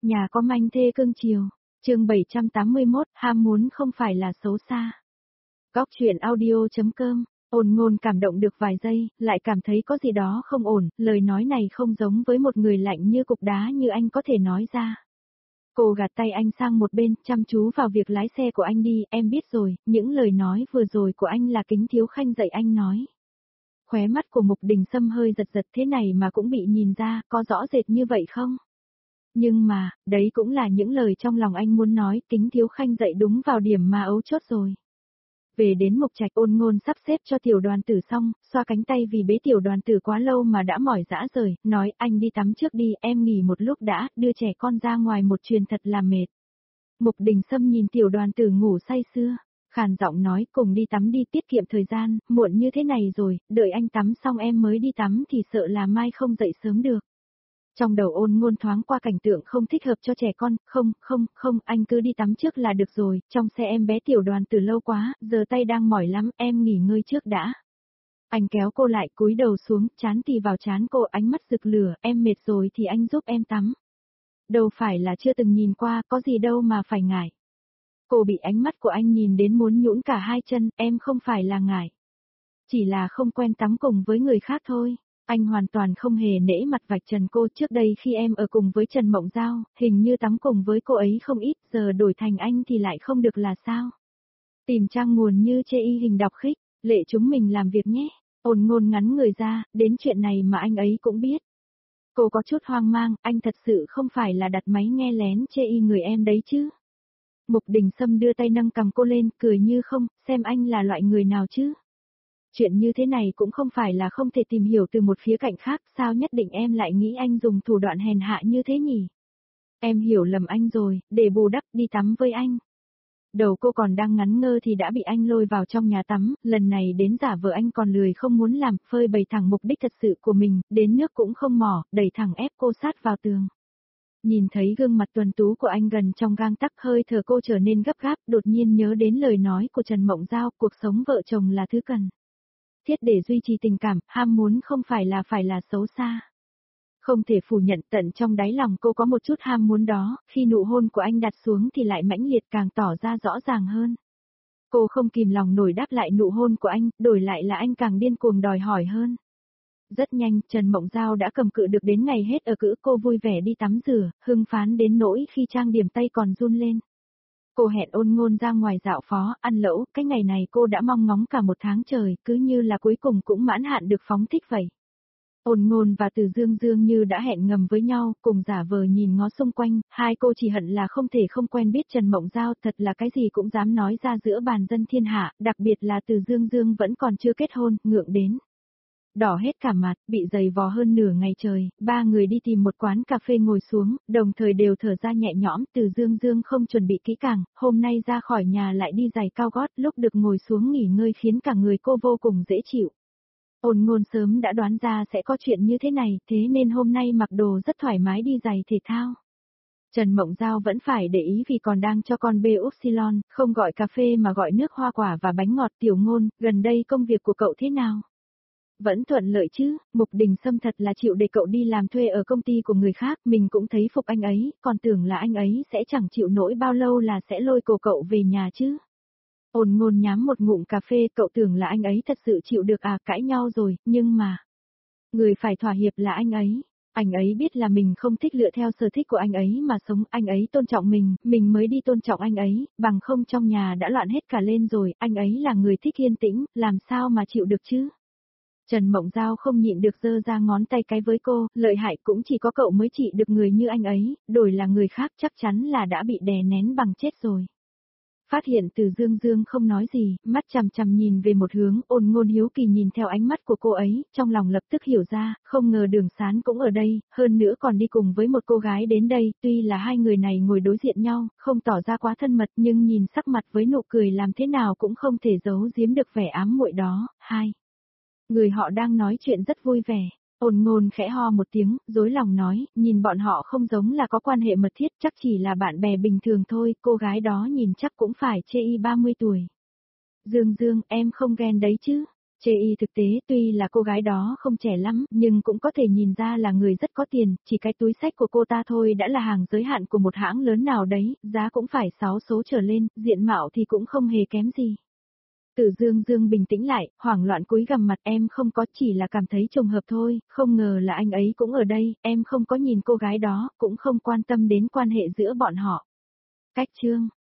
Nhà có manh thê cưng chiều. Chương 781, ham muốn không phải là xấu xa. Góc truyện audio.com. Ôn Ngôn cảm động được vài giây, lại cảm thấy có gì đó không ổn, lời nói này không giống với một người lạnh như cục đá như anh có thể nói ra. Cô gạt tay anh sang một bên, chăm chú vào việc lái xe của anh đi, em biết rồi, những lời nói vừa rồi của anh là Kính Thiếu Khanh dạy anh nói. Khóe mắt của Mục Đình Sâm hơi giật giật, thế này mà cũng bị nhìn ra, có rõ rệt như vậy không? Nhưng mà, đấy cũng là những lời trong lòng anh muốn nói, Kính Thiếu Khanh dạy đúng vào điểm mà ấu chốt rồi. Về đến Mục Trạch, Ôn Ngôn sắp xếp cho tiểu đoàn tử xong, xoa cánh tay vì bế tiểu đoàn tử quá lâu mà đã mỏi rã rời, nói anh đi tắm trước đi, em nghỉ một lúc đã, đưa trẻ con ra ngoài một chuyền thật là mệt. Mục Đình Sâm nhìn tiểu đoàn tử ngủ say sưa, khàn giọng nói cùng đi tắm đi, tiết kiệm thời gian, muộn như thế này rồi, đợi anh tắm xong em mới đi tắm thì sợ là mai không dậy sớm được. Trong đầu Ôn Ngôn thoáng qua cảnh tượng không thích hợp cho trẻ con, không, anh cứ đi tắm trước là được rồi, trong xe em bé tiểu đoàn từ lâu quá, giờ tay đang mỏi lắm, em nghỉ ngơi trước đã. Anh kéo cô lại, cúi đầu xuống, trán tì vào trán cô, ánh mắt rực lửa, em mệt rồi thì anh giúp em tắm. Đâu phải là chưa từng nhìn qua, có gì đâu mà phải ngại. Cô bị ánh mắt của anh nhìn đến muốn nhũn cả hai chân, em không phải là ngại. Chỉ là không quen tắm cùng với người khác thôi. Anh hoàn toàn không hề nể mặt vạch trần cô, trước đây khi em ở cùng với Trần Mộng Giao, hình như tắm cùng với cô ấy không ít, giờ đổi thành anh thì lại không được là sao? Tìm trang nguồn như chê y hình đọc khích, lệ chúng mình làm việc nhé. Ôn Ngôn ngắn người ra, đến chuyện này mà anh ấy cũng biết. Cô có chút hoang mang, anh thật sự không phải là đặt máy nghe lén chê y người em đấy chứ? Mục Đình Sâm đưa tay nâng cầm cô lên, cười như không, xem anh là loại người nào chứ? Chuyện như thế này cũng không phải là không thể tìm hiểu từ một khía cạnh khác, sao nhất định em lại nghĩ anh dùng thủ đoạn hèn hạ như thế nhỉ? Em hiểu lầm anh rồi, để bù đắp đi tắm với anh. Đầu cô còn đang ngắn ngơ thì đã bị anh lôi vào trong nhà tắm, lần này đến giả vờ anh còn lười không muốn làm, phơi bày thẳng mục đích thật sự của mình, đến nước cũng không mò, đẩy thẳng ép cô sát vào tường. Nhìn thấy gương mặt tuấn tú của anh gần trong gang tắc, hơi thở cô trở nên gấp gáp, đột nhiên nhớ đến lời nói của Trần Mộng Giao, cuộc sống vợ chồng là thứ cần thiết để duy trì tình cảm, ham muốn không phải là xấu xa. Không thể phủ nhận, tận trong đáy lòng cô có một chút ham muốn đó, khi nụ hôn của anh đặt xuống thì lại mãnh liệt càng tỏ ra rõ ràng hơn. Cô không kìm lòng nổi đáp lại nụ hôn của anh, đổi lại là anh càng điên cuồng đòi hỏi hơn. Rất nhanh, Trần Mộng Giao đã cầm cự được đến ngày hết ở cữ, cô vui vẻ đi tắm rửa, hưng phán đến nỗi khi trang điểm tay còn run lên. Cô hẹn Ôn Ngôn ra ngoài dạo phố, ăn lẩu, cái ngày này cô đã mong ngóng cả một tháng trời, cứ như là cuối cùng cũng mãn hạn được phóng thích vậy. Ôn Ngôn và Từ Dương Dương như đã hẹn ngầm với nhau, cùng giả vờ nhìn ngó xung quanh, hai cô chỉ hận là không thể không quen biết Trần Mộng Giao, thật là cái gì cũng dám nói ra giữa bàn dân thiên hạ, đặc biệt là Từ Dương Dương vẫn còn chưa kết hôn, ngượng đến. Đỏ hết cả mặt, bị dày vò hơn nửa ngày trời, ba người đi tìm một quán cà phê ngồi xuống, đồng thời đều thở ra nhẹ nhõm, Từ Dương Dương không chuẩn bị kỹ càng, hôm nay ra khỏi nhà lại đi giày cao gót, lúc được ngồi xuống nghỉ ngơi khiến cả người cô vô cùng dễ chịu. Ôn Ngôn sớm đã đoán ra sẽ có chuyện như thế này, thế nên hôm nay mặc đồ rất thoải mái đi giày thể thao. Trần Mộng Giao vẫn phải để ý vì còn đang cho con bê Upsilon, không gọi cà phê mà gọi nước hoa quả và bánh ngọt. Tiểu Ngôn, gần đây công việc của cậu thế nào? Vẫn thuận lợi chứ, Mục Đình Sâm thật là chịu để cậu đi làm thuê ở công ty của người khác, mình cũng thấy phục anh ấy, còn tưởng là anh ấy sẽ chẳng chịu nổi bao lâu là sẽ lôi cậu về nhà chứ. Ôn Ngôn nhám một ngụm cà phê, cậu tưởng là anh ấy thật sự chịu được à, cãi nhau rồi, nhưng mà người phải thỏa hiệp là anh ấy biết là mình không thích lựa theo sở thích của anh ấy mà sống, anh ấy tôn trọng mình mới đi tôn trọng anh ấy, bằng không trong nhà đã loạn hết cả lên rồi, anh ấy là người thích yên tĩnh, làm sao mà chịu được chứ. Trần Mộng Giao không nhịn được giơ ra ngón tay cái với cô, lợi hại cũng chỉ có cậu mới trị được người như anh ấy, đổi là người khác chắc chắn là đã bị đè nén bằng chết rồi. Phát hiện Từ Dương Dương không nói gì, mắt chằm chằm nhìn về một hướng, Ôn Ngôn hiếu kỳ nhìn theo ánh mắt của cô ấy, trong lòng lập tức hiểu ra, không ngờ Đường Sán cũng ở đây, hơn nữa còn đi cùng với một cô gái đến đây, tuy là hai người này ngồi đối diện nhau, không tỏ ra quá thân mật nhưng nhìn sắc mặt với nụ cười làm thế nào cũng không thể giấu giếm được vẻ ám muội đó. Hai người họ đang nói chuyện rất vui vẻ. Ôn Ngôn khẽ ho một tiếng, dối lòng nói, nhìn bọn họ không giống là có quan hệ mật thiết, chắc chỉ là bạn bè bình thường thôi, cô gái đó nhìn chắc cũng phải chê y 30 tuổi. Dương Dương, em không ghen đấy chứ? Chê y thực tế tuy là cô gái đó không trẻ lắm, nhưng cũng có thể nhìn ra là người rất có tiền, chỉ cái túi xách của cô ta thôi đã là hàng giới hạn của một hãng lớn nào đấy, giá cũng phải 6 số trở lên, diện mạo thì cũng không hề kém gì. Tử Dương Dương bình tĩnh lại, hoảng loạn cúi gằm mặt em không có chỉ là cảm thấy trùng hợp thôi, không ngờ là anh ấy cũng ở đây, em không có nhìn cô gái đó, cũng không quan tâm đến quan hệ giữa bọn họ. Cách chương